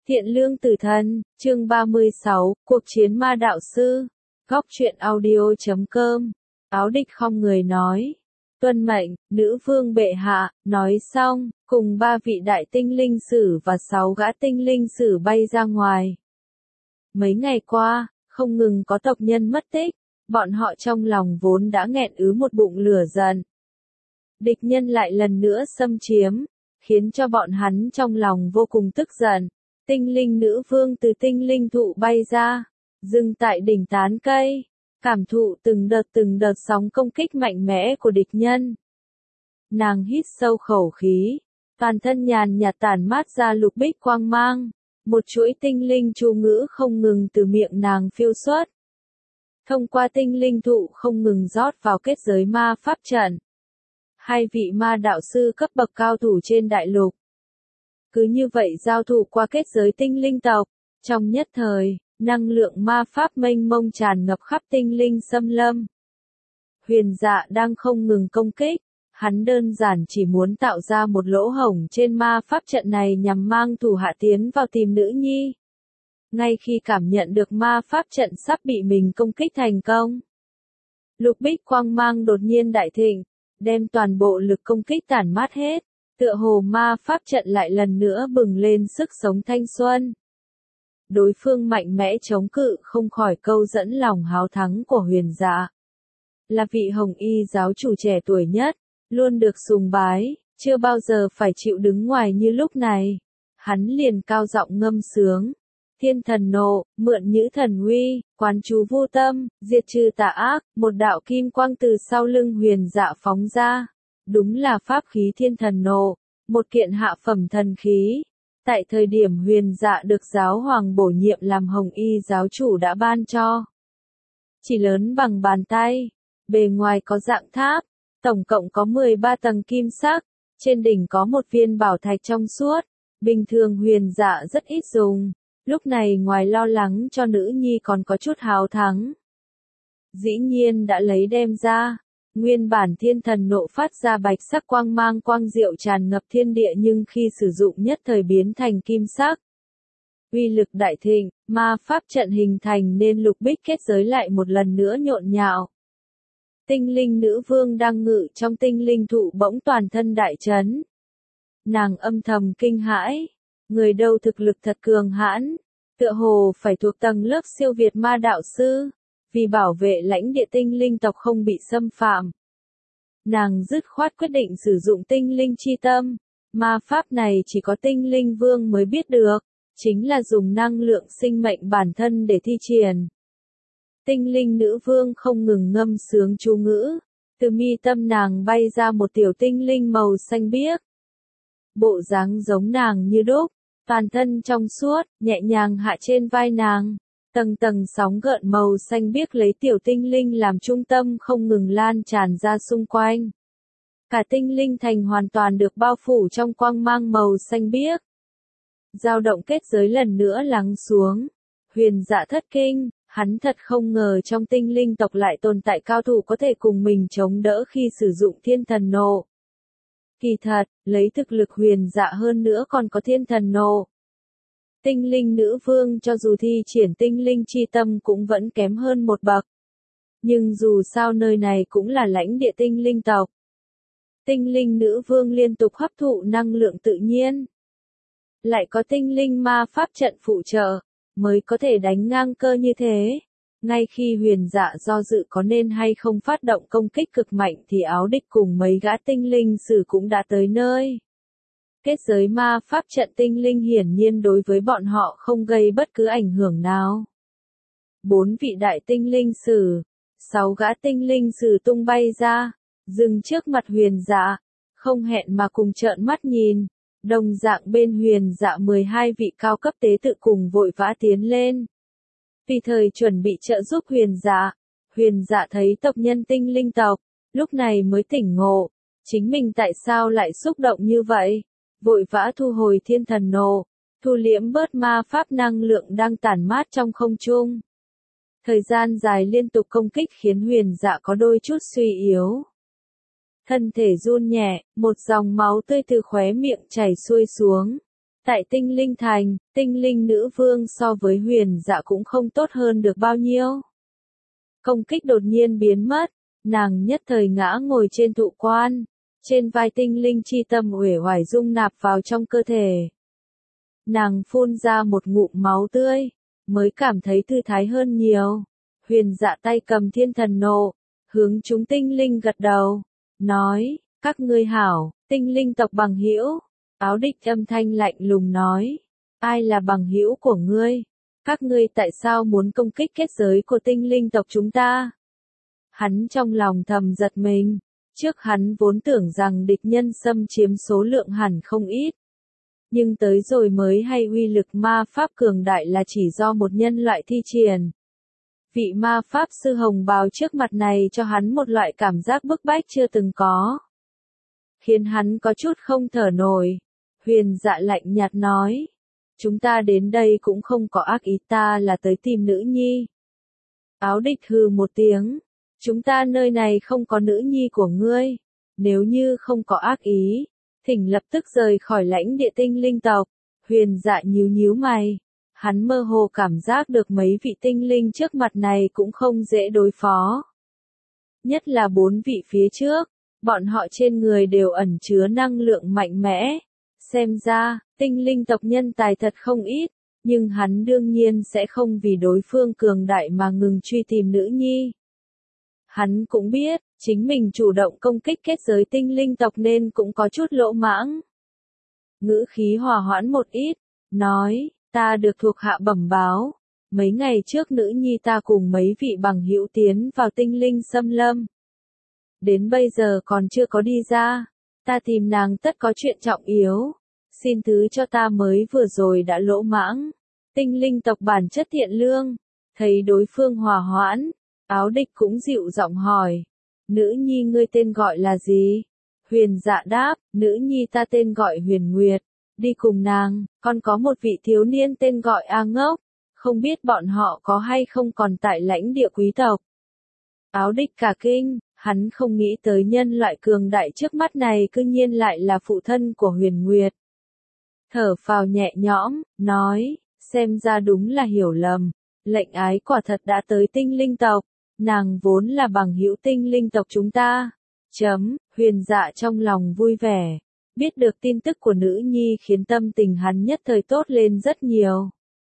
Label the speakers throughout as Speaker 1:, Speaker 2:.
Speaker 1: Thiện lương tử thần, chương 36, cuộc chiến ma đạo sư. Góc truyện audio.com. Áo địch không người nói. Tuân mệnh, nữ vương bệ hạ, nói xong, cùng 3 vị đại tinh linh sử và 6 gã tinh linh sử bay ra ngoài. Mấy ngày qua, không ngừng có tộc nhân mất tích, bọn họ trong lòng vốn đã nghẹn ứ một bụng lửa giận. Địch nhân lại lần nữa xâm chiếm, khiến cho bọn hắn trong lòng vô cùng tức giận. Tinh linh nữ vương từ tinh linh thụ bay ra, dừng tại đỉnh tán cây, cảm thụ từng đợt sóng công kích mạnh mẽ của địch nhân. Nàng hít sâu khẩu khí, toàn thân nhàn nhạt tản mát ra lục bích quang mang, một chuỗi tinh linh chú ngữ không ngừng từ miệng nàng phiêu xuất. Thông qua tinh linh thụ không ngừng rót vào kết giới ma pháp trận. 2 vị ma đạo sư cấp bậc cao thủ trên đại lục. Cứ như vậy giao thủ qua kết giới tinh linh tộc, trong nhất thời, năng lượng ma pháp mênh mông tràn ngập khắp tinh linh xâm lâm. Huyền Dạ đang không ngừng công kích, hắn đơn giản chỉ muốn tạo ra một lỗ hổng trên ma pháp trận này nhằm mang thủ hạ tiến vào tìm nữ nhi. Ngay khi cảm nhận được ma pháp trận sắp bị mình công kích thành công, lục bích quang mang đột nhiên đại thịnh, đem toàn bộ lực công kích tản mát hết. Tựa hồ ma pháp trận lại lần nữa bừng lên sức sống thanh xuân. Đối phương mạnh mẽ chống cự không khỏi câu dẫn lòng háo thắng của Huyền Dạ. Là vị hồng y giáo chủ trẻ tuổi nhất, luôn được sùng bái, chưa bao giờ phải chịu đứng ngoài như lúc này. Hắn liền cao giọng ngâm sướng. Thiên thần nộ, mượn nhữ thần uy, quán chú vô tâm, diệt trừ tà ác, một đạo kim quang từ sau lưng Huyền Dạ phóng ra. Đúng là pháp khí thiên thần nộ, một kiện hạ phẩm thần khí. Tại thời điểm Huyền Dạ được giáo hoàng bổ nhiệm làm hồng y giáo chủ đã ban cho. Chỉ lớn bằng bàn tay, bề ngoài có dạng tháp, tổng cộng có 13 tầng kim sắc, trên đỉnh có một viên bảo thạch trong suốt. Bình thường Huyền Dạ rất ít dùng, lúc này ngoài lo lắng cho nữ nhi còn có chút háo thắng. Dĩ nhiên đã lấy đem ra. Nguyên bản thiên thần nộ phát ra bạch sắc quang mang quang diệu tràn ngập thiên địa nhưng khi sử dụng nhất thời biến thành kim sắc. Uy lực đại thịnh, ma pháp trận hình thành nên lục bích kết giới lại một lần nữa nhộn nhạo. Tinh linh nữ vương đang ngự trong tinh linh thụ bỗng toàn thân đại chấn. Nàng âm thầm kinh hãi, người đâu thực lực thật cường hãn, tựa hồ phải thuộc tầng lớp siêu việt ma đạo sư. Vì bảo vệ lãnh địa tinh linh tộc không bị xâm phạm, nàng dứt khoát quyết định sử dụng tinh linh chi tâm. Ma pháp này chỉ có tinh linh vương mới biết được, chính là dùng năng lượng sinh mệnh bản thân để thi triển. Tinh linh nữ vương không ngừng ngâm sướng chú ngữ, từ mi tâm nàng bay ra một tiểu tinh linh màu xanh biếc. Bộ dáng giống nàng như đúc, toàn thân trong suốt, nhẹ nhàng hạ trên vai nàng. Tầng tầng sóng gợn màu xanh biếc lấy tiểu tinh linh làm trung tâm không ngừng lan tràn ra xung quanh. Cả tinh linh thành hoàn toàn được bao phủ trong quang mang màu xanh biếc. Dao động kết giới lần nữa lắng xuống. Huyền Dạ thất kinh, hắn thật không ngờ trong tinh linh tộc lại tồn tại cao thủ có thể cùng mình chống đỡ khi sử dụng thiên thần nộ. Kỳ thật, lấy thực lực Huyền Dạ hơn nữa còn có thiên thần nộ. Tinh linh nữ vương cho dù thi triển tinh linh chi tâm cũng vẫn kém hơn một bậc. Nhưng dù sao nơi này cũng là lãnh địa tinh linh tộc. Tinh linh nữ vương liên tục hấp thụ năng lượng tự nhiên. Lại có tinh linh ma pháp trận phụ trợ, mới có thể đánh ngang cơ như thế. Ngay khi Huyền Dạ do dự có nên hay không phát động công kích cực mạnh thì áo địch cùng mấy gã tinh linh sử cũng đã tới nơi. Kết giới ma pháp trận tinh linh hiển nhiên đối với bọn họ không gây bất cứ ảnh hưởng nào. 4 vị đại tinh linh sử, 6 gã tinh linh sử tung bay ra, dừng trước mặt Huyền Dạ, không hẹn mà cùng trợn mắt nhìn. Đồng dạng bên Huyền Dạ 12 vị cao cấp tế tự cùng vội vã tiến lên. Vì thời chuẩn bị trợ giúp Huyền Dạ thấy tộc nhân tinh linh tộc, lúc này mới tỉnh ngộ, chính mình tại sao lại xúc động như vậy. Vội vã thu hồi thiên thần nộ, thu liễm bớt ma pháp năng lượng đang tản mát trong không trung. Thời gian dài liên tục công kích khiến Huyền Dạ có đôi chút suy yếu. Thân thể run nhẹ, một dòng máu tươi từ khóe miệng chảy xuôi xuống. Tại tinh linh thành, tinh linh nữ vương so với huyền dạ cũng không tốt hơn được bao nhiêu. Công kích đột nhiên biến mất, nàng nhất thời ngã ngồi trên thụ quan, trên vai tinh linh chi tâm uể oải dung nạp vào trong cơ thể. Nàng phun ra một ngụm máu tươi, mới cảm thấy thư thái hơn nhiều. Huyền dạ tay cầm thiên thần nộ, hướng chúng tinh linh gật đầu, nói, các ngươi hảo, tinh linh tộc bằng hữu. Áo đích âm thanh lạnh lùng nói, ai là bằng hữu của ngươi? Các ngươi tại sao muốn công kích kết giới của tinh linh tộc chúng ta? Hắn trong lòng thầm giật mình, trước hắn vốn tưởng rằng địch nhân xâm chiếm số lượng hẳn không ít. Nhưng tới rồi mới hay uy lực ma pháp cường đại là chỉ do một nhân loại thi triển. Vị ma pháp sư hồng bào trước mặt này cho hắn một loại cảm giác bức bách chưa từng có. Khiến hắn có chút không thở nổi. Huyền dạ lạnh nhạt nói. Chúng ta đến đây cũng không có ác ý, ta là tới tìm nữ nhi. Áo địch hừ một tiếng. Chúng ta nơi này không có nữ nhi của ngươi. Nếu như không có ác ý, thỉnh lập tức rời khỏi lãnh địa tinh linh tộc. Huyền dạ nhíu nhíu mày. Hắn mơ hồ cảm giác được mấy vị tinh linh trước mặt này cũng không dễ đối phó. Nhất là 4 vị phía trước, bọn họ trên người đều ẩn chứa năng lượng mạnh mẽ. Xem ra, tinh linh tộc nhân tài thật không ít, nhưng hắn đương nhiên sẽ không vì đối phương cường đại mà ngừng truy tìm nữ nhi. Hắn cũng biết, chính mình chủ động công kích kết giới tinh linh tộc nên cũng có chút lỗ mãng. Ngữ khí hòa hoãn một ít, nói, ta được thuộc hạ bẩm báo, mấy ngày trước nữ nhi ta cùng mấy vị bằng hữu tiến vào tinh linh xâm lâm. Đến bây giờ còn chưa có đi ra, ta tìm nàng tất có chuyện trọng yếu, xin thứ cho ta mới vừa rồi đã lỗ mãng. Tinh linh tộc bản chất thiện lương, thấy đối phương hòa hoãn, áo địch cũng dịu giọng hỏi, nữ nhi ngươi tên gọi là gì? Huyền dạ đáp, nữ nhi ta tên gọi Huyền Nguyệt, đi cùng nàng, còn có một vị thiếu niên tên gọi A Ngốc, không biết bọn họ có hay không còn tại lãnh địa quý tộc. Áo địch cả kinh, hắn không nghĩ tới nhân loại cường đại trước mắt này cư nhiên lại là phụ thân của Huyền Nguyệt. Thở phào nhẹ nhõm, nói, xem ra đúng là hiểu lầm, lệnh ái quả thật đã tới tinh linh tộc, nàng vốn là bằng hữu tinh linh tộc chúng ta. Huyền dạ trong lòng vui vẻ, biết được tin tức của nữ nhi khiến tâm tình hắn nhất thời tốt lên rất nhiều.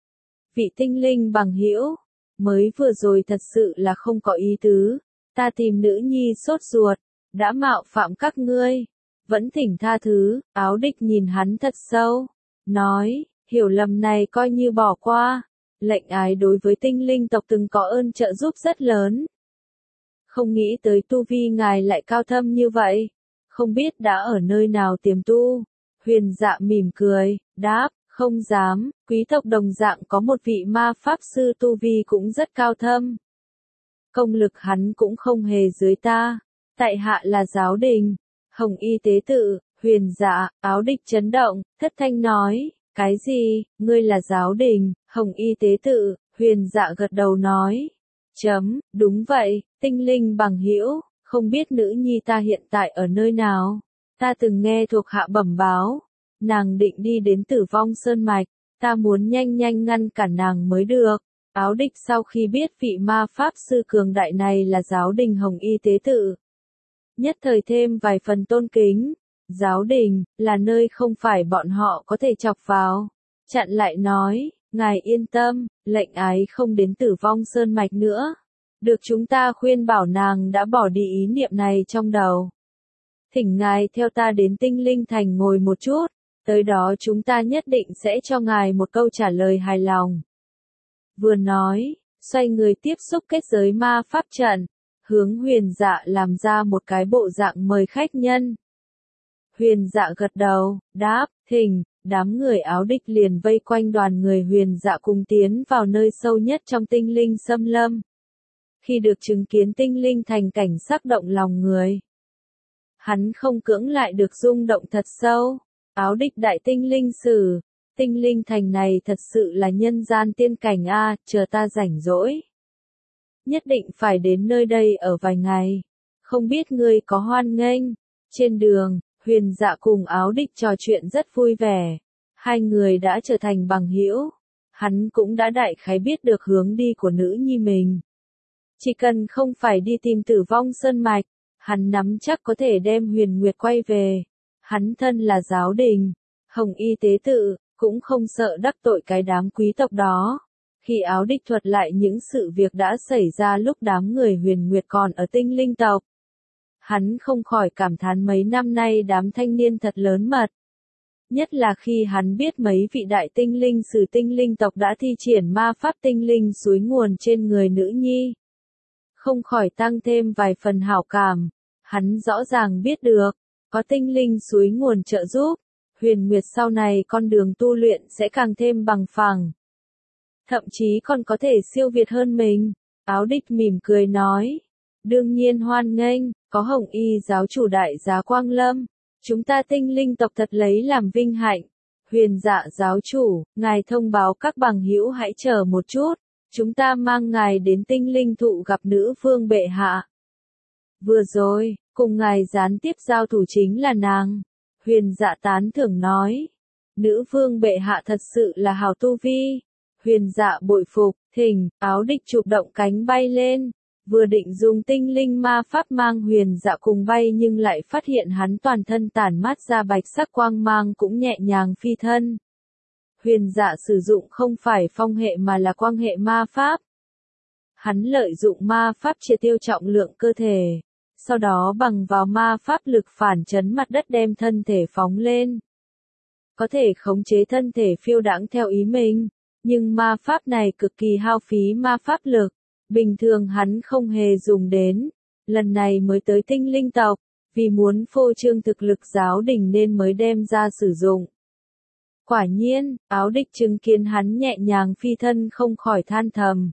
Speaker 1: Vị tinh linh bằng hữu, mới vừa rồi thật sự là không có ý tứ, ta tìm nữ nhi sốt ruột, đã mạo phạm các ngươi, vẫn thỉnh tha thứ. Áo địch nhìn hắn thật sâu, nói, hiểu lầm này coi như bỏ qua, lệnh ái đối với tinh linh tộc từng có ơn trợ giúp rất lớn. Không nghĩ tới tu vi ngài lại cao thâm như vậy, không biết đã ở nơi nào tiềm tu. Huyền dạ mỉm cười, đáp, không dám, quý tộc đồng dạng có một vị ma pháp sư tu vi cũng rất cao thâm. Công lực hắn cũng không hề dưới ta, tại hạ là giáo đình, Hồng Y tế tự. Huyền dạ, áo địch chấn động, thất thanh nói, cái gì, ngươi là giáo đình, Hồng Y tế tự. Huyền dạ gật đầu nói, đúng vậy, tinh linh bằng hữu, không biết nữ nhi ta hiện tại ở nơi nào. Ta từng nghe thuộc hạ bẩm báo, nàng định đi đến Tử Vong Sơn Mạch, ta muốn nhanh nhanh ngăn cản nàng mới được. Áo địch sau khi biết vị ma pháp sư cường đại này là giáo đình Hồng Y tế tự, nhất thời thêm vài phần tôn kính. Giáo đình, là nơi không phải bọn họ có thể chọc vào. Chặn lại nói, ngài yên tâm, lệnh ái không đến Tử Vong Sơn Mạch nữa. Được chúng ta khuyên bảo nàng đã bỏ đi ý niệm này trong đầu. Thỉnh ngài theo ta đến Tinh Linh Thành ngồi một chút, tới đó chúng ta nhất định sẽ cho ngài một câu trả lời hài lòng. Vừa nói, xoay người tiếp xúc kết giới ma pháp trận, hướng Huyền dạ làm ra một cái bộ dạng mời khách nhân. Huyền dạ gật đầu, đáp, thỉnh. Đám người áo địch liền vây quanh đoàn người Huyền dạ cùng tiến vào nơi sâu nhất trong tinh linh xâm lâm. Khi được chứng kiến tinh linh thành cảnh sắc động lòng người, hắn không cưỡng lại được rung động thật sâu. Áo địch đại tinh linh sử, tinh linh thành này thật sự là nhân gian tiên cảnh a, chờ ta rảnh rỗi, nhất định phải đến nơi đây ở vài ngày. Không biết ngươi có hoan nghênh. Trên đường, Huyền dạ cùng áo địch trò chuyện rất vui vẻ. Hai người đã trở thành bằng hữu. Hắn cũng đã đại khái biết được hướng đi của nữ nhi mình. Chỉ cần không phải đi tìm Tử Vong Sơn Mạch, hắn nắm chắc có thể đem Huyền Nguyệt quay về. Hắn thân là giáo đình, Hồng Y tế tự, cũng không sợ đắc tội cái đám quý tộc đó. Khi Áo Đích thuật lại những sự việc đã xảy ra lúc đám người Huyền Nguyệt còn ở Tinh Linh tộc, hắn không khỏi cảm thán mấy năm nay đám thanh niên thật lớn mật. Nhất là khi hắn biết mấy vị đại tinh linh sử Tinh Linh tộc đã thi triển ma pháp tinh linh suối nguồn trên người nữ nhi. Không khỏi tăng thêm vài phần hảo cảm. Hắn rõ ràng biết được, có tinh linh suối nguồn trợ giúp, Huyền Nguyệt sau này con đường tu luyện sẽ càng thêm bằng phẳng. Thậm chí còn có thể siêu việt hơn mình. Áo Đích mỉm cười nói. Đương nhiên hoan nghênh, có Hồng Y giáo chủ đại giá Quang Lâm. Chúng ta Tinh Linh tộc thật lấy làm vinh hạnh. Huyền Dạ giáo chủ, ngài thông báo các bằng hữu hãy chờ một chút. Chúng ta mang ngài đến Tinh Linh thụ gặp nữ vương bệ hạ. Vừa rồi, cùng ngài gián tiếp giao thủ chính là nàng. Huyền Dạ tán thưởng nói. Nữ vương bệ hạ thật sự là hào tu vi. Huyền Dạ bội phục, thình, Áo Đích chụp động cánh bay lên. Vừa định dùng tinh linh ma pháp mang Huyền Dạ cùng bay nhưng lại phát hiện hắn toàn thân tản mát ra bạch sắc quang mang cũng nhẹ nhàng phi thân. Huyền Dạ sử dụng không phải phong hệ mà là quang hệ ma pháp. Hắn lợi dụng ma pháp triệt tiêu trọng lượng cơ thể. Sau đó bằng vào ma pháp lực phản chấn mặt đất đem thân thể phóng lên. Có thể khống chế thân thể phiêu đãng theo ý mình. Nhưng ma pháp này cực kỳ hao phí ma pháp lực. Bình thường hắn không hề dùng đến. Lần này mới tới Tinh Linh tộc. Vì muốn phô trương thực lực giáo đình nên mới đem ra sử dụng. Quả nhiên, Áo Đích chứng kiến hắn nhẹ nhàng phi thân không khỏi than thầm.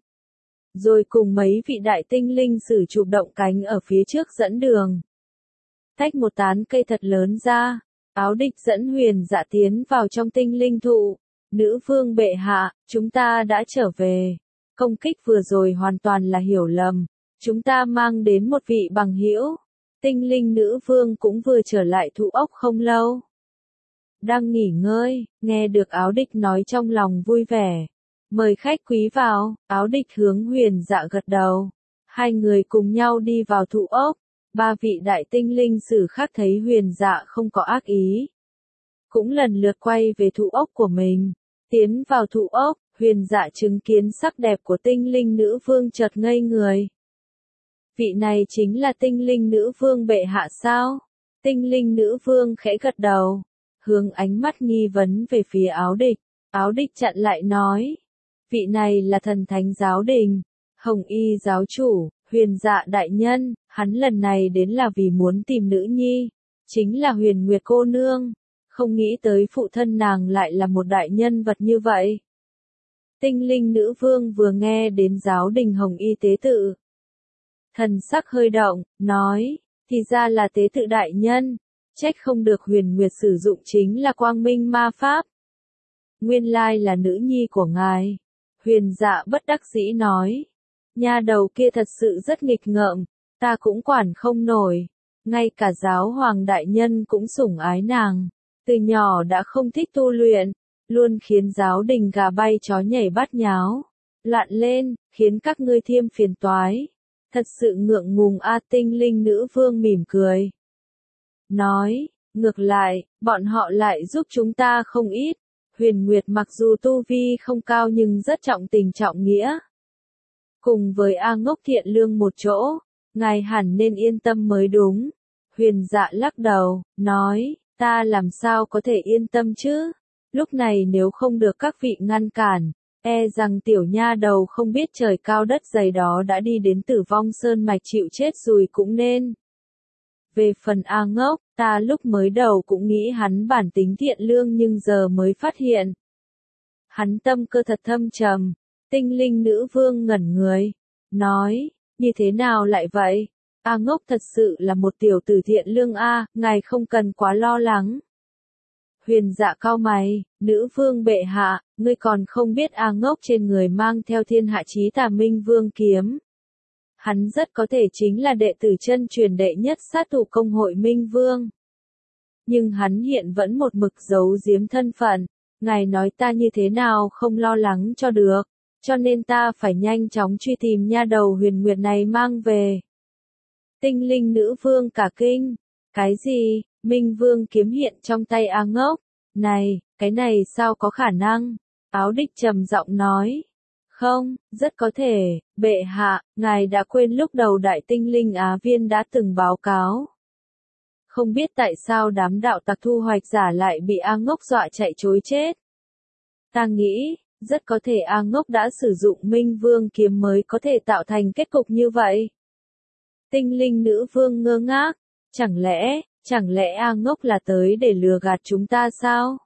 Speaker 1: Rồi cùng mấy vị đại tinh linh sử chụp động cánh ở phía trước dẫn đường. Tách một tán cây thật lớn ra, Áo Đích dẫn Huyền Dạ tiến vào trong Tinh Linh thụ. Nữ vương bệ hạ, chúng ta đã trở về. Công kích vừa rồi hoàn toàn là hiểu lầm. Chúng ta mang đến một vị bằng hữu. Tinh linh nữ vương cũng vừa trở lại thụ ốc không lâu. Đang nghỉ ngơi, nghe được Áo Đích nói trong lòng vui vẻ. Mời khách quý vào, Áo Đích hướng Huyền Dạ gật đầu. Hai người cùng nhau đi vào thụ ốc. Ba vị đại tinh linh sử khác thấy Huyền Dạ không có ác ý. Cũng lần lượt quay về thụ ốc của mình. Tiến vào thụ ốc, Huyền Dạ chứng kiến sắc đẹp của tinh linh nữ vương chợt ngây người. Vị này chính là tinh linh nữ vương bệ hạ sao? Tinh linh nữ vương khẽ gật đầu. Hướng ánh mắt nghi vấn về phía Áo Đích. Áo Đích chặn lại nói. Vị này là thần thánh giáo đình. Hồng Y giáo chủ, Huyền Dạ đại nhân, hắn lần này đến là vì muốn tìm nữ nhi. Chính là Huyền Nguyệt cô nương. Không nghĩ tới phụ thân nàng lại là một đại nhân vật như vậy. Tinh linh nữ vương vừa nghe đến giáo đình Hồng Y tế tự. Thần sắc hơi động, nói, thì ra là tế tự đại nhân. Trách không được Huyền Nguyệt sử dụng chính là quang minh ma pháp. Nguyên lai là nữ nhi của ngài. Huyền Dạ bất đắc dĩ nói. Nha đầu kia thật sự rất nghịch ngợm, ta cũng quản không nổi. Ngay cả giáo hoàng đại nhân cũng sủng ái nàng. Từ nhỏ đã không thích tu luyện, luôn khiến giáo đình gà bay chó nhảy bát nháo. Loạn lên, khiến các ngươi thêm phiền toái. Thật sự ngượng ngùng a. Tinh linh nữ vương mỉm cười. Nói, ngược lại, bọn họ lại giúp chúng ta không ít. Huyền Nguyệt mặc dù tu vi không cao nhưng rất trọng tình trọng nghĩa. Cùng với A Ngốc thiện lương một chỗ, ngài hẳn nên yên tâm mới đúng. Huyền Dạ lắc đầu, nói, ta làm sao có thể yên tâm chứ? Lúc này nếu không được các vị ngăn cản, e rằng tiểu nha đầu không biết trời cao đất dày đó đã đi đến Tử Vong Sơn Mạch chịu chết rồi cũng nên. Về phần A Ngốc, ta lúc mới đầu cũng nghĩ hắn bản tính thiện lương nhưng giờ mới phát hiện. Hắn tâm cơ thật thâm trầm. Tinh linh nữ vương ngẩn người. Nói, như thế nào lại vậy? A Ngốc thật sự là một tiểu tử thiện lương a, ngài không cần quá lo lắng. Huyền Dạ cau mày, nữ vương bệ hạ, ngươi còn không biết A Ngốc trên người mang theo thiên hạ chí tà minh vương kiếm. Hắn rất có thể chính là đệ tử chân truyền đệ nhất sát thủ công hội Minh Vương. Nhưng hắn hiện vẫn một mực giấu giếm thân phận. ngài nói ta như thế nào không lo lắng cho được, cho nên ta phải nhanh chóng truy tìm nha đầu Huyền Nguyệt này mang về. Tinh linh nữ vương cả kinh, cái gì, Minh Vương kiếm hiện trong tay A Ngốc, này, cái này sao có khả năng, Áo Đích trầm giọng nói. Không, rất có thể, bệ hạ, ngài đã quên lúc đầu Đại Tinh Linh Á Viên đã từng báo cáo. Không biết tại sao đám đạo tặc thu hoạch giả lại bị A Ngốc dọa chạy trối chết. Ta nghĩ, rất có thể A Ngốc đã sử dụng Minh Vương kiếm mới có thể tạo thành kết cục như vậy. Tinh linh nữ vương ngơ ngác, chẳng lẽ A Ngốc là tới để lừa gạt chúng ta sao?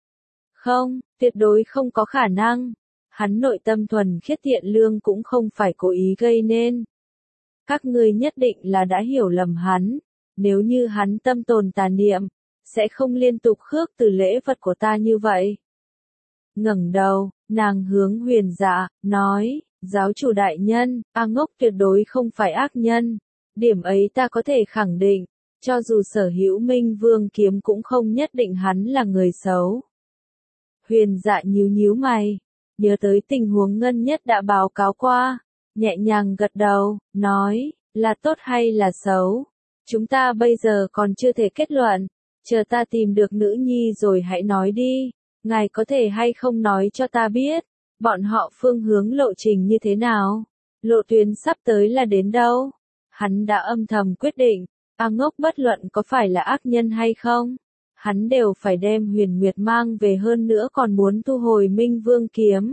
Speaker 1: Không, tuyệt đối không có khả năng. Hắn nội tâm thuần khiết thiện lương cũng không phải cố ý gây nên. Các ngươi nhất định là đã hiểu lầm hắn. Nếu như hắn tâm tồn tà niệm, sẽ không liên tục khước từ lễ vật của ta như vậy. Ngẩng đầu, nàng hướng Huyền Dạ, nói, giáo chủ đại nhân, A Ngốc tuyệt đối không phải ác nhân. Điểm ấy ta có thể khẳng định, cho dù sở hữu Minh Vương kiếm cũng không nhất định hắn là người xấu. Huyền Dạ nhíu mày, nhớ tới tình huống Ngân Nhất đã báo cáo qua, nhẹ nhàng gật đầu, nói, là tốt hay là xấu? Chúng ta bây giờ còn chưa thể kết luận, chờ ta tìm được nữ nhi rồi hãy nói đi, ngài có thể hay không nói cho ta biết, bọn họ phương hướng lộ trình như thế nào, lộ tuyến sắp tới là đến đâu? Hắn đã âm thầm quyết định, A Ngốc bất luận có phải là ác nhân hay không, hắn đều phải đem Huyền Nguyệt mang về, hơn nữa còn muốn thu hồi Minh Vương kiếm.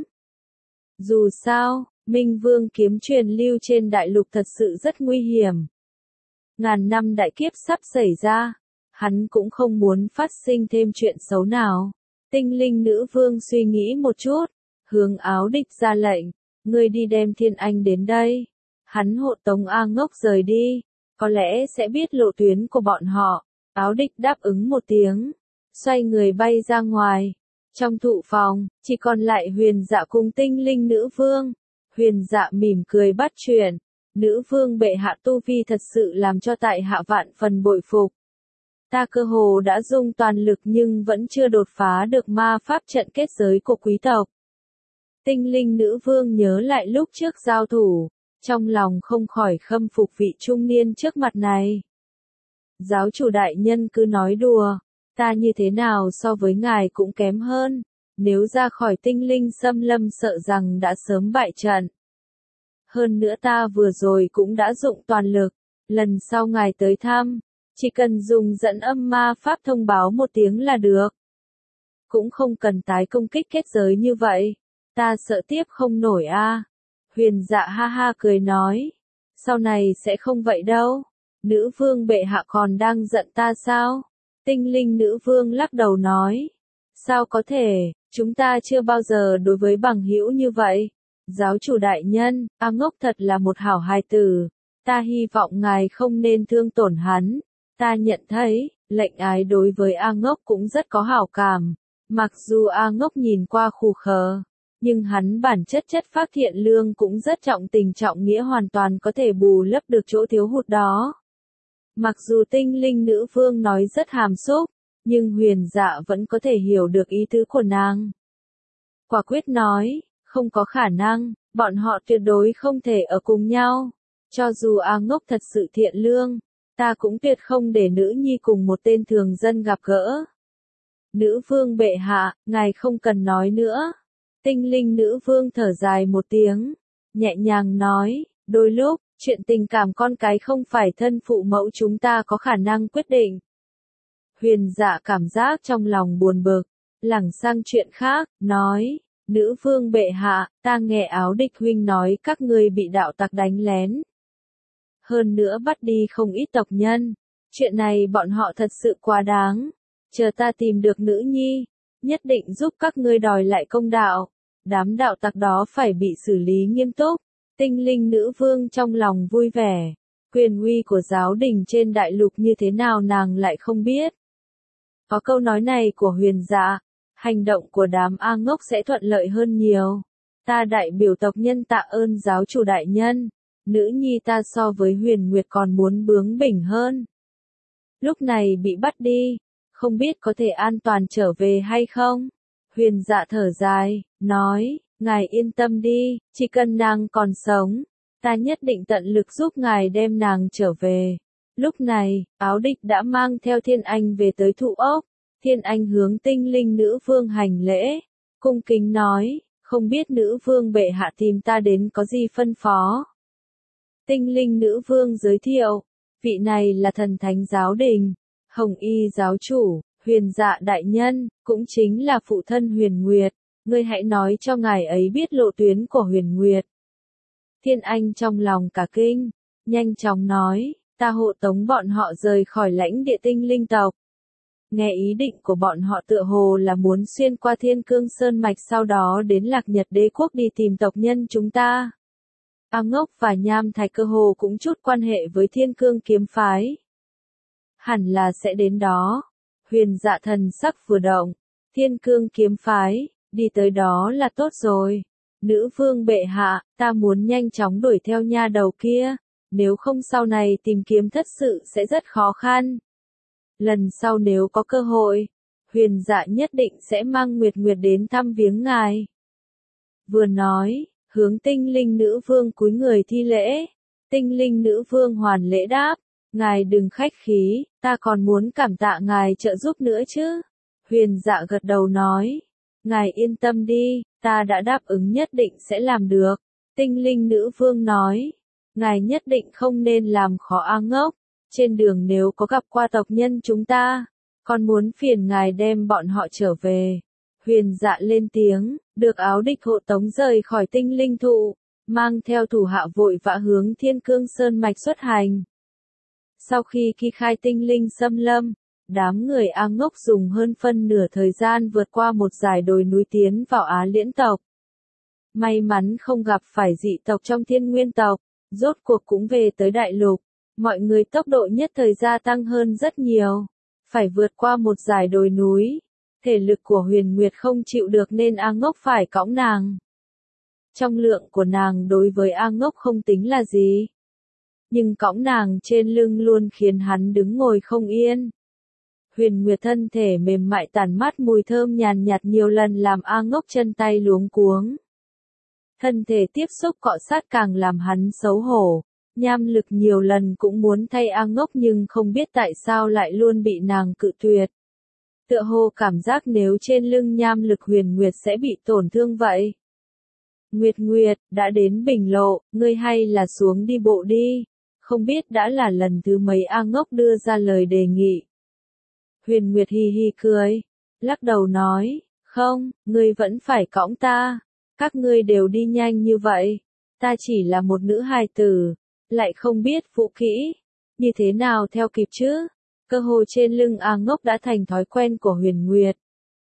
Speaker 1: Dù sao, Minh Vương kiếm truyền lưu trên đại lục thật sự rất nguy hiểm. Ngàn năm đại kiếp sắp xảy ra, hắn cũng không muốn phát sinh thêm chuyện xấu nào. Tinh linh nữ vương suy nghĩ một chút, hướng Áo Đích ra lệnh, ngươi đi đem Thiên Anh đến đây. Hắn hộ tống A Ngốc rời đi, có lẽ sẽ biết lộ tuyến của bọn họ. Áo Đích đáp ứng một tiếng, xoay người bay ra ngoài. Trong thụ phòng, chỉ còn lại Huyền Dạ cùng tinh linh nữ vương. Huyền Dạ mỉm cười bắt chuyện. Nữ vương bệ hạ tu vi thật sự làm cho tại hạ vạn phần bội phục. Ta cơ hồ đã dùng toàn lực nhưng vẫn chưa đột phá được ma pháp trận kết giới của quý tộc. Tinh linh nữ vương nhớ lại lúc trước giao thủ, trong lòng không khỏi khâm phục vị trung niên trước mặt này. Giáo chủ đại nhân cứ nói đùa, ta như thế nào so với ngài cũng kém hơn, nếu ra khỏi tinh linh xâm lâm sợ rằng đã sớm bại trận. Hơn nữa ta vừa rồi cũng đã dụng toàn lực, lần sau ngài tới thăm, chỉ cần dùng dẫn âm ma pháp thông báo một tiếng là được. Cũng không cần tái công kích kết giới như vậy, ta sợ tiếp không nổi a. Huyền Dạ ha ha cười nói, sau này sẽ không vậy đâu, nữ vương bệ hạ còn đang giận ta sao? Tinh linh nữ vương lắc đầu nói, sao có thể, chúng ta chưa bao giờ đối với bằng hữu như vậy. Giáo chủ đại nhân, A Ngốc thật là một hảo hài tử, ta hy vọng ngài không nên thương tổn hắn. Ta nhận thấy, lệnh ái đối với A Ngốc cũng rất có hảo cảm, mặc dù A Ngốc nhìn qua khù khờ, nhưng hắn bản chất chất phác thiện lương cũng rất trọng tình trọng nghĩa, hoàn toàn có thể bù lấp được chỗ thiếu hụt đó. Mặc dù tinh linh nữ vương nói rất hàm xúc, nhưng Huyền Dạ vẫn có thể hiểu được ý tứ của nàng. Quả quyết nói, không có khả năng, bọn họ tuyệt đối không thể ở cùng nhau. Cho dù A Ngốc thật sự thiện lương, ta cũng tuyệt không để nữ nhi cùng một tên thường dân gặp gỡ. Nữ vương bệ hạ, ngài không cần nói nữa. Tinh linh nữ vương thở dài một tiếng, nhẹ nhàng nói, đôi lúc, chuyện tình cảm con cái không phải thân phụ mẫu chúng ta có khả năng quyết định. Huyền Dạ cảm giác trong lòng buồn bực, lảng sang chuyện khác, nói, nữ vương bệ hạ, ta nghe Áo Đích huynh nói các ngươi bị đạo tặc đánh lén. Hơn nữa bắt đi không ít tộc nhân, chuyện này bọn họ thật sự quá đáng. Chờ ta tìm được nữ nhi, nhất định giúp các ngươi đòi lại công đạo. Đám đạo tặc đó phải bị xử lý nghiêm túc. Tinh linh nữ vương trong lòng vui vẻ. Quyền uy của giáo đình trên đại lục như thế nào nàng lại không biết. Có câu nói này của Huyền Dạ, hành động của đám A Ngốc sẽ thuận lợi hơn nhiều. Ta đại biểu tộc nhân tạ ơn giáo chủ đại nhân. Nữ nhi ta so với Huyền Nguyệt còn muốn bướng bỉnh hơn. Lúc này bị bắt đi, không biết có thể an toàn trở về hay không? Huyền Dạ thở dài, nói, ngài yên tâm đi, chỉ cần nàng còn sống, ta nhất định tận lực giúp ngài đem nàng trở về. Lúc này, Áo Địch đã mang theo Thiên Anh về tới Thụ Ốc. Thiên Anh hướng Tinh Linh Nữ Vương hành lễ, cung kính nói, không biết Nữ Vương bệ hạ tìm ta đến có gì phân phó. Tinh Linh Nữ Vương giới thiệu, vị này là thần thánh giáo đình, Hồng Y giáo chủ, Huyền Dạ đại nhân, cũng chính là phụ thân Huyền Nguyệt, ngươi hãy nói cho ngài ấy biết lộ tuyến của Huyền Nguyệt. Thiên Anh trong lòng cả kinh, nhanh chóng nói, ta hộ tống bọn họ rời khỏi lãnh địa tinh linh tộc. Nghe ý định của bọn họ tựa hồ là muốn xuyên qua Thiên Cương Sơn Mạch sau đó đến Lạc Nhật Đế Quốc đi tìm tộc nhân chúng ta. A Ngốc và Nham Thạch cơ hồ cũng chút quan hệ với Thiên Cương kiếm phái. Hẳn là sẽ đến đó. Huyền Dạ thần sắc vừa động. Thiên Cương kiếm phái, đi tới đó là tốt rồi. Nữ vương bệ hạ, ta muốn nhanh chóng đuổi theo nha đầu kia. Nếu không sau này tìm kiếm thất sự sẽ rất khó khăn. Lần sau nếu có cơ hội, Huyền Dạ nhất định sẽ mang Nguyệt Nguyệt đến thăm viếng ngài. Vừa nói, hướng Tinh Linh Nữ Vương cúi người thi lễ. Tinh Linh Nữ Vương hoàn lễ đáp, ngài đừng khách khí, ta còn muốn cảm tạ ngài trợ giúp nữa chứ. Huyền Dạ gật đầu nói, ngài yên tâm đi, ta đã đáp ứng nhất định sẽ làm được. Tinh Linh Nữ Vương nói, ngài nhất định không nên làm khó A Ngốc. Trên đường nếu có gặp qua tộc nhân chúng ta, còn muốn phiền ngài đem bọn họ trở về. Huyền Dạ lên tiếng, được Áo Địch hộ tống rời khỏi tinh linh thụ, mang theo thủ hạ vội vã hướng Thiên Cương Sơn Mạch xuất hành. Sau khi khai tinh linh xâm lâm, đám người A Ngốc dùng hơn phân nửa thời gian vượt qua một dải đồi núi tiến vào Á Liễn tộc. May mắn không gặp phải dị tộc trong Thiên Nguyên tộc, rốt cuộc cũng về tới đại lục. Mọi người tốc độ nhất thời gia tăng hơn rất nhiều. Phải vượt qua một dải đồi núi. Thể lực của Huyền Nguyệt không chịu được nên A Ngốc phải cõng nàng. Trong lượng của nàng đối với A Ngốc không tính là gì. Nhưng cõng nàng trên lưng luôn khiến hắn đứng ngồi không yên. Huyền Nguyệt thân thể mềm mại tản mát mùi thơm nhàn nhạt nhiều lần làm A Ngốc chân tay luống cuống. Thân thể tiếp xúc cọ sát càng làm hắn xấu hổ. Nham Lực nhiều lần cũng muốn thay A Ngốc nhưng không biết tại sao lại luôn bị nàng cự tuyệt. Tựa hồ cảm giác nếu trên lưng Nham Lực Huyền Nguyệt sẽ bị tổn thương vậy. Nguyệt Nguyệt, đã đến Bình Lộ, ngươi hay là xuống đi bộ đi. Không biết đã là lần thứ mấy A Ngốc đưa ra lời đề nghị. Huyền Nguyệt hi hi cười, lắc đầu nói, không, ngươi vẫn phải cõng ta. Các ngươi đều đi nhanh như vậy. Ta chỉ là một nữ hài tử. Lại không biết vũ kỹ, như thế nào theo kịp chứ? Cơ hồ trên lưng A Ngốc đã thành thói quen của Huyền Nguyệt.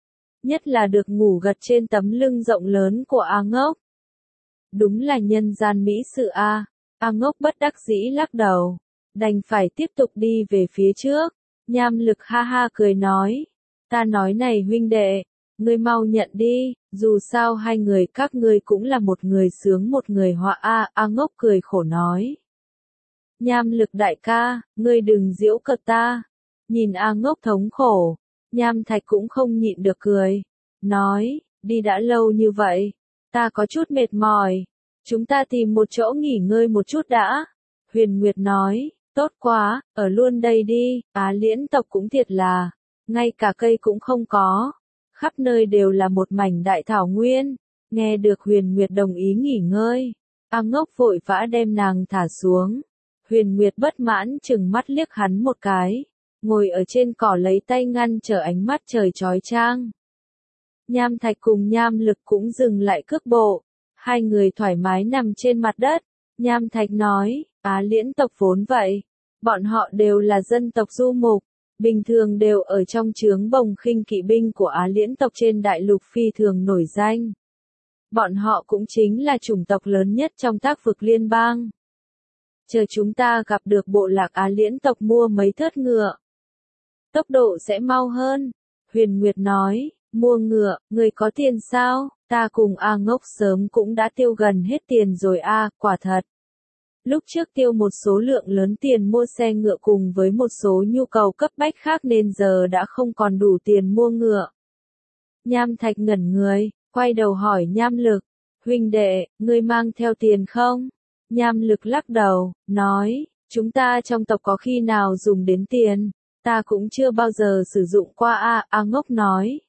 Speaker 1: Nhất là được ngủ gật trên tấm lưng rộng lớn của A Ngốc. Đúng là nhân gian mỹ sự A. A Ngốc bất đắc dĩ lắc đầu, đành phải tiếp tục đi về phía trước. Nham Lực ha ha cười nói, ta nói này huynh đệ, ngươi mau nhận đi, dù sao hai người các ngươi cũng là một người sướng một người họa A. A Ngốc cười khổ nói. Nham Lực đại ca, ngươi đừng giễu cợt ta. Nhìn A Ngốc thống khổ, Nham Thạch cũng không nhịn được cười. Nói, đi đã lâu như vậy, ta có chút mệt mỏi. Chúng ta tìm một chỗ nghỉ ngơi một chút đã. Huyền Nguyệt nói, tốt quá, ở luôn đây đi, Á Liễn tộc cũng thiệt là, ngay cả cây cũng không có. Khắp nơi đều là một mảnh đại thảo nguyên. Nghe được Huyền Nguyệt đồng ý nghỉ ngơi, A Ngốc vội vã đem nàng thả xuống. Huyền Nguyệt bất mãn chừng mắt liếc hắn một cái, ngồi ở trên cỏ lấy tay ngăn trở ánh mắt trời chói chang. Nham Thạch cùng Nham Lực cũng dừng lại cước bộ, hai người thoải mái nằm trên mặt đất. Nham Thạch nói, Á Liễn tộc vốn vậy, bọn họ đều là dân tộc du mục, bình thường đều ở trong chướng bồng khinh kỵ binh của Á Liễn tộc trên đại lục phi thường nổi danh. Bọn họ cũng chính là chủng tộc lớn nhất trong Tác Vực Liên bang. Chờ chúng ta gặp được bộ lạc Á Liễn tộc mua mấy thớt ngựa, tốc độ sẽ mau hơn. Huyền Nguyệt nói, mua ngựa, người có tiền sao? Ta cùng A Ngốc sớm cũng đã tiêu gần hết tiền rồi a, quả thật. Lúc trước tiêu một số lượng lớn tiền mua xe ngựa cùng với một số nhu cầu cấp bách khác nên giờ đã không còn đủ tiền mua ngựa. Nham Thạch ngẩn người, quay đầu hỏi Nham Lực, huynh đệ, ngươi mang theo tiền không? Nham Lực lắc đầu, nói, chúng ta trong tộc có khi nào dùng đến tiền, ta cũng chưa bao giờ sử dụng qua A Ngốc nói.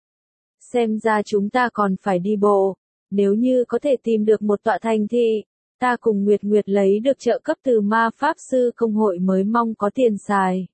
Speaker 1: Xem ra chúng ta còn phải đi bộ, nếu như có thể tìm được một tọa thành thị, ta cùng Nguyệt Nguyệt lấy được trợ cấp từ ma pháp sư công hội mới mong có tiền xài.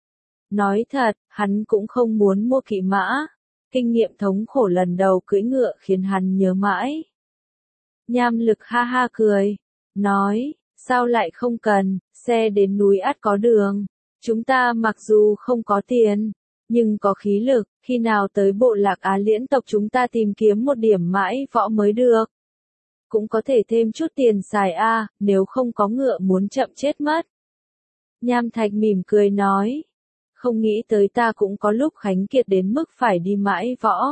Speaker 1: Nói thật, hắn cũng không muốn mua kỵ mã, kinh nghiệm thống khổ lần đầu cưỡi ngựa khiến hắn nhớ mãi. Nham Lực ha ha cười, nói, sao lại không cần, xe đến núi ắt có đường, chúng ta mặc dù không có tiền, nhưng có khí lực, khi nào tới bộ lạc Á Liễn tộc chúng ta tìm kiếm một điểm mãi võ mới được. Cũng có thể thêm chút tiền xài nếu không có ngựa muốn chậm chết mất. Nham Thạch mỉm cười nói, không nghĩ tới ta cũng có lúc khánh kiệt đến mức phải đi mãi võ.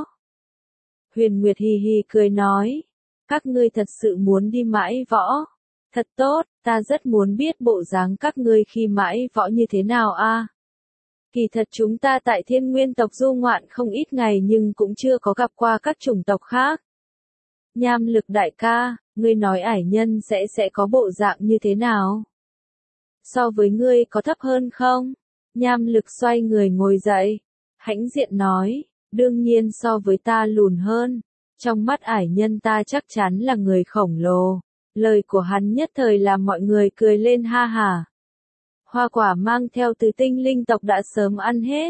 Speaker 1: Huyền Nguyệt hì hì cười nói, các ngươi thật sự muốn đi mãi võ. Thật tốt, ta rất muốn biết bộ dáng các ngươi khi mãi võ như thế nào Kỳ thật chúng ta tại Thiên Nguyên tộc du ngoạn không ít ngày nhưng cũng chưa có gặp qua các chủng tộc khác. Nham Lực đại ca, ngươi nói ải nhân sẽ có bộ dạng như thế nào? So với ngươi có thấp hơn không? Nham Lực xoay người ngồi dậy, hãnh diện nói, đương nhiên so với ta lùn hơn. Trong mắt ải nhân ta chắc chắn là người khổng lồ. Lời của hắn nhất thời làm mọi người cười lên ha hả. Hoa quả mang theo từ tinh linh tộc đã sớm ăn hết.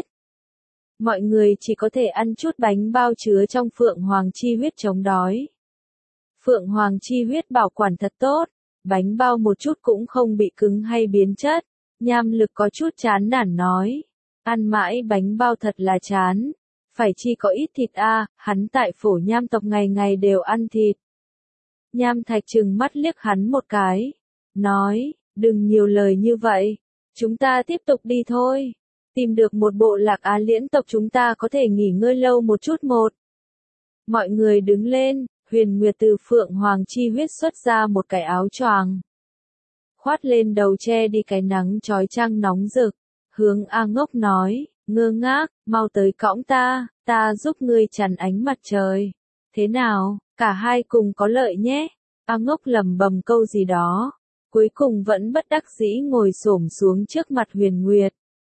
Speaker 1: Mọi người chỉ có thể ăn chút bánh bao chứa trong phượng hoàng chi huyết chống đói. Phượng hoàng chi huyết bảo quản thật tốt, bánh bao một chút cũng không bị cứng hay biến chất. Nham Lực có chút chán nản nói, ăn mãi bánh bao thật là chán, phải chi có ít thịt hắn tại phổ nham tộc ngày ngày đều ăn thịt. Nham Thạch trừng mắt liếc hắn một cái, nói, đừng nhiều lời như vậy, chúng ta tiếp tục đi thôi, tìm được một bộ lạc Á Liễn tộc chúng ta có thể nghỉ ngơi lâu một chút một. Mọi người đứng lên, Huyền Nguyệt từ phượng hoàng chi huyết xuất ra một cái áo choàng. Khoát lên đầu che đi cái nắng chói chang nóng rực, hướng Ngốc nói, ngơ ngác, mau tới cõng ta giúp ngươi chắn ánh mặt trời. Thế nào, cả hai cùng có lợi nhé. Ngốc lẩm bẩm câu gì đó, cuối cùng vẫn bất đắc dĩ ngồi xổm xuống trước mặt Huyền Nguyệt.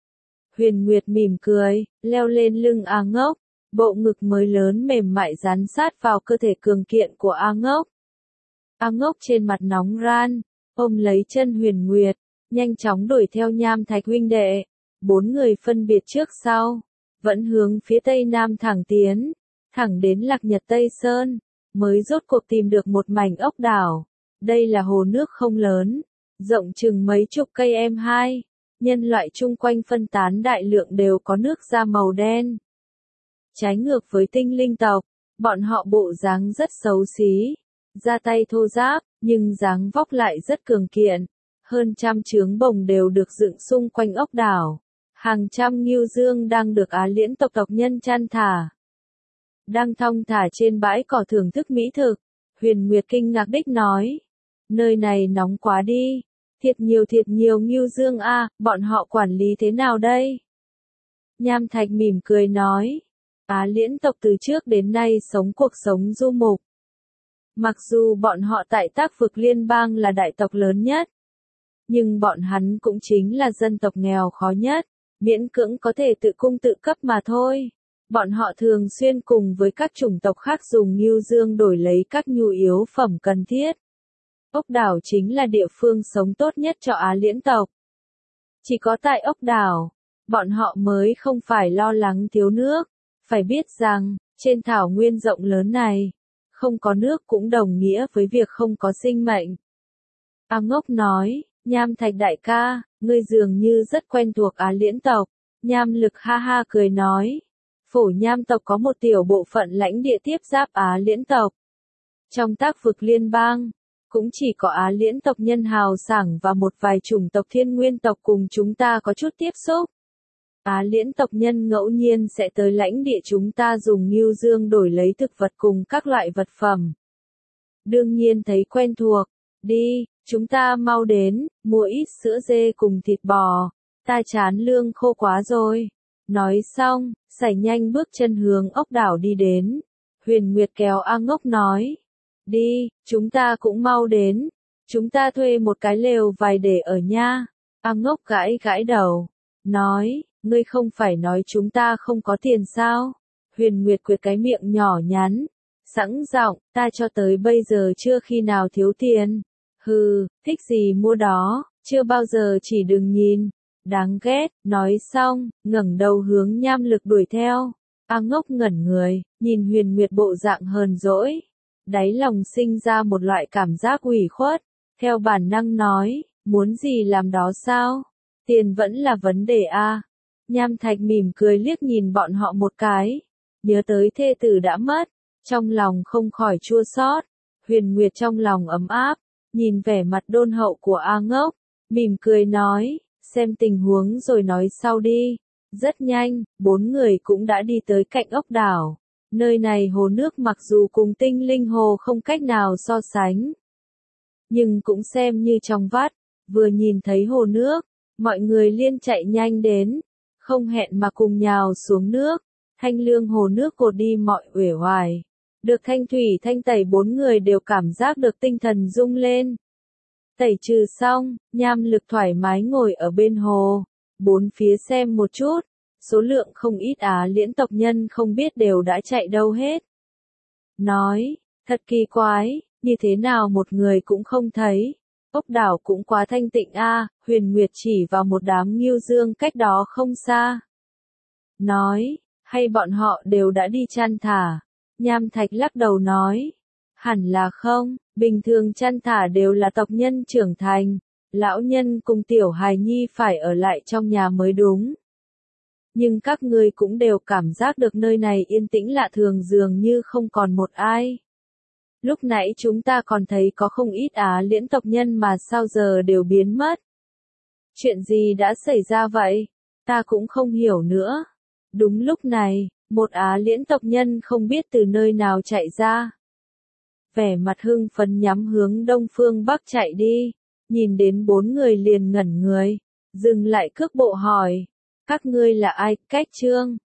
Speaker 1: Huyền Nguyệt mỉm cười, leo lên lưng Ngốc, bộ ngực mới lớn mềm mại dán sát vào cơ thể cường kiện của Ngốc. Ngốc trên mặt nóng ran, ôm lấy chân Huyền Nguyệt, nhanh chóng đuổi theo Nham Thạch huynh đệ. 4 người phân biệt trước sau, vẫn hướng phía tây nam thẳng tiến, thẳng đến Lạc Nhật Tây Sơn, mới rốt cuộc tìm được một mảnh ốc đảo. Đây là hồ nước không lớn, rộng chừng mấy chục cây m2, nhân loại chung quanh phân tán đại lượng đều có nước da màu đen. Trái ngược với tinh linh tộc, bọn họ bộ dáng rất xấu xí, da tay thô ráp, nhưng dáng vóc lại rất cường kiện. Hơn trăm trướng bồng đều được dựng xung quanh ốc đảo. Hàng trăm ngưu dương đang được Á Liễn tộc tộc nhân chăn thả. Đang thong thả trên bãi cỏ thưởng thức mỹ thực. Huyền Nguyệt kinh ngạc đích nói. Nơi này nóng quá đi. Thiệt nhiều ngưu dương bọn họ quản lý thế nào đây? Nham Thạch mỉm cười nói. Á Liễn tộc từ trước đến nay sống cuộc sống du mục. Mặc dù bọn họ tại Tác Vực Liên bang là đại tộc lớn nhất, nhưng bọn hắn cũng chính là dân tộc nghèo khó nhất, miễn cưỡng có thể tự cung tự cấp mà thôi. Bọn họ thường xuyên cùng với các chủng tộc khác dùng ngưu dương đổi lấy các nhu yếu phẩm cần thiết. Ốc đảo chính là địa phương sống tốt nhất cho Á Liễn tộc. Chỉ có tại ốc đảo, bọn họ mới không phải lo lắng thiếu nước. Phải biết rằng, trên thảo nguyên rộng lớn này, không có nước cũng đồng nghĩa với việc không có sinh mệnh. Ngốc nói, Nham Thạch đại ca, ngươi dường như rất quen thuộc Á Liễn tộc. Nham Lực ha ha cười nói, phổ nham tộc có một tiểu bộ phận lãnh địa tiếp giáp Á Liễn tộc. Trong Tác Vực Liên bang, cũng chỉ có Á Liễn tộc nhân hào sảng và một vài chủng tộc Thiên Nguyên tộc cùng chúng ta có chút tiếp xúc. Á Liễn tộc nhân ngẫu nhiên sẽ tới lãnh địa chúng ta dùng ngưu dương đổi lấy thực vật cùng các loại vật phẩm. Đương nhiên thấy quen thuộc, đi, chúng ta mau đến, mua ít sữa dê cùng thịt bò, ta chán lương khô quá rồi. Nói xong, sải nhanh bước chân hướng ốc đảo đi đến. Huyền Nguyệt kéo A Ngốc nói. Đi, chúng ta cũng mau đến. Chúng ta thuê một cái lều vải để ở nha. A Ngốc gãi gãi đầu. Nói, ngươi không phải nói chúng ta không có tiền sao? Huyền Nguyệt quệt cái miệng nhỏ nhắn. Sẵn giọng, ta cho tới bây giờ chưa khi nào thiếu tiền. Hừ, thích gì mua đó, chưa bao giờ chỉ đừng nhìn. Đáng ghét, nói xong, ngẩng đầu hướng Nham Lực đuổi theo. A Ngốc ngẩn người, nhìn Huyền Nguyệt bộ dạng hờn dỗi. Đáy lòng sinh ra một loại cảm giác ủy khuất. Theo bản năng nói, muốn gì làm đó sao? Tiền vẫn là vấn đề a. Nham Thạch mỉm cười liếc nhìn bọn họ một cái. Nhớ tới thê tử đã mất. Trong lòng không khỏi chua xót. Huyền Nguyệt trong lòng ấm áp. Nhìn vẻ mặt đôn hậu của A Ngốc. Mỉm cười nói, xem tình huống rồi nói sau đi. Rất nhanh, 4 người cũng đã đi tới cạnh ốc đảo. Nơi này hồ nước mặc dù cùng Tinh Linh Hồ không cách nào so sánh. Nhưng cũng xem như trong vắt. Vừa nhìn thấy hồ nước, mọi người liên chạy nhanh đến. Không hẹn mà cùng nhào xuống nước. Thanh lương hồ nước cột đi mọi uể oải. Được thanh thủy thanh tẩy 4 người đều cảm giác được tinh thần rung lên. Tẩy trừ xong, Nham Lực thoải mái ngồi ở bên hồ. Bốn phía xem một chút. Số lượng không ít Á Liễn tộc nhân không biết đều đã chạy đâu hết. Nói, thật kỳ quái, như thế nào một người cũng không thấy. Ốc đảo cũng quá thanh tịnh a. Huyền Nguyệt chỉ vào một đám ngưu dương cách đó không xa. Nói, hay bọn họ đều đã đi chăn thả. Nham Thạch lắc đầu nói, hẳn là không, bình thường chăn thả đều là tộc nhân trưởng thành. Lão nhân cùng tiểu hài nhi phải ở lại trong nhà mới đúng. Nhưng các ngươi cũng đều cảm giác được nơi này yên tĩnh lạ thường dường như không còn một ai. Lúc nãy chúng ta còn thấy có không ít Á Liễn tộc nhân mà sao giờ đều biến mất. Chuyện gì đã xảy ra vậy? Ta cũng không hiểu nữa. Đúng lúc này, một Á Liễn tộc nhân không biết từ nơi nào chạy ra. Vẻ mặt hưng phấn nhắm hướng đông phương bắc chạy đi. Nhìn đến 4 người liền ngẩn người. Dừng lại cước bộ hỏi. Các ngươi là ai? Cách Trương.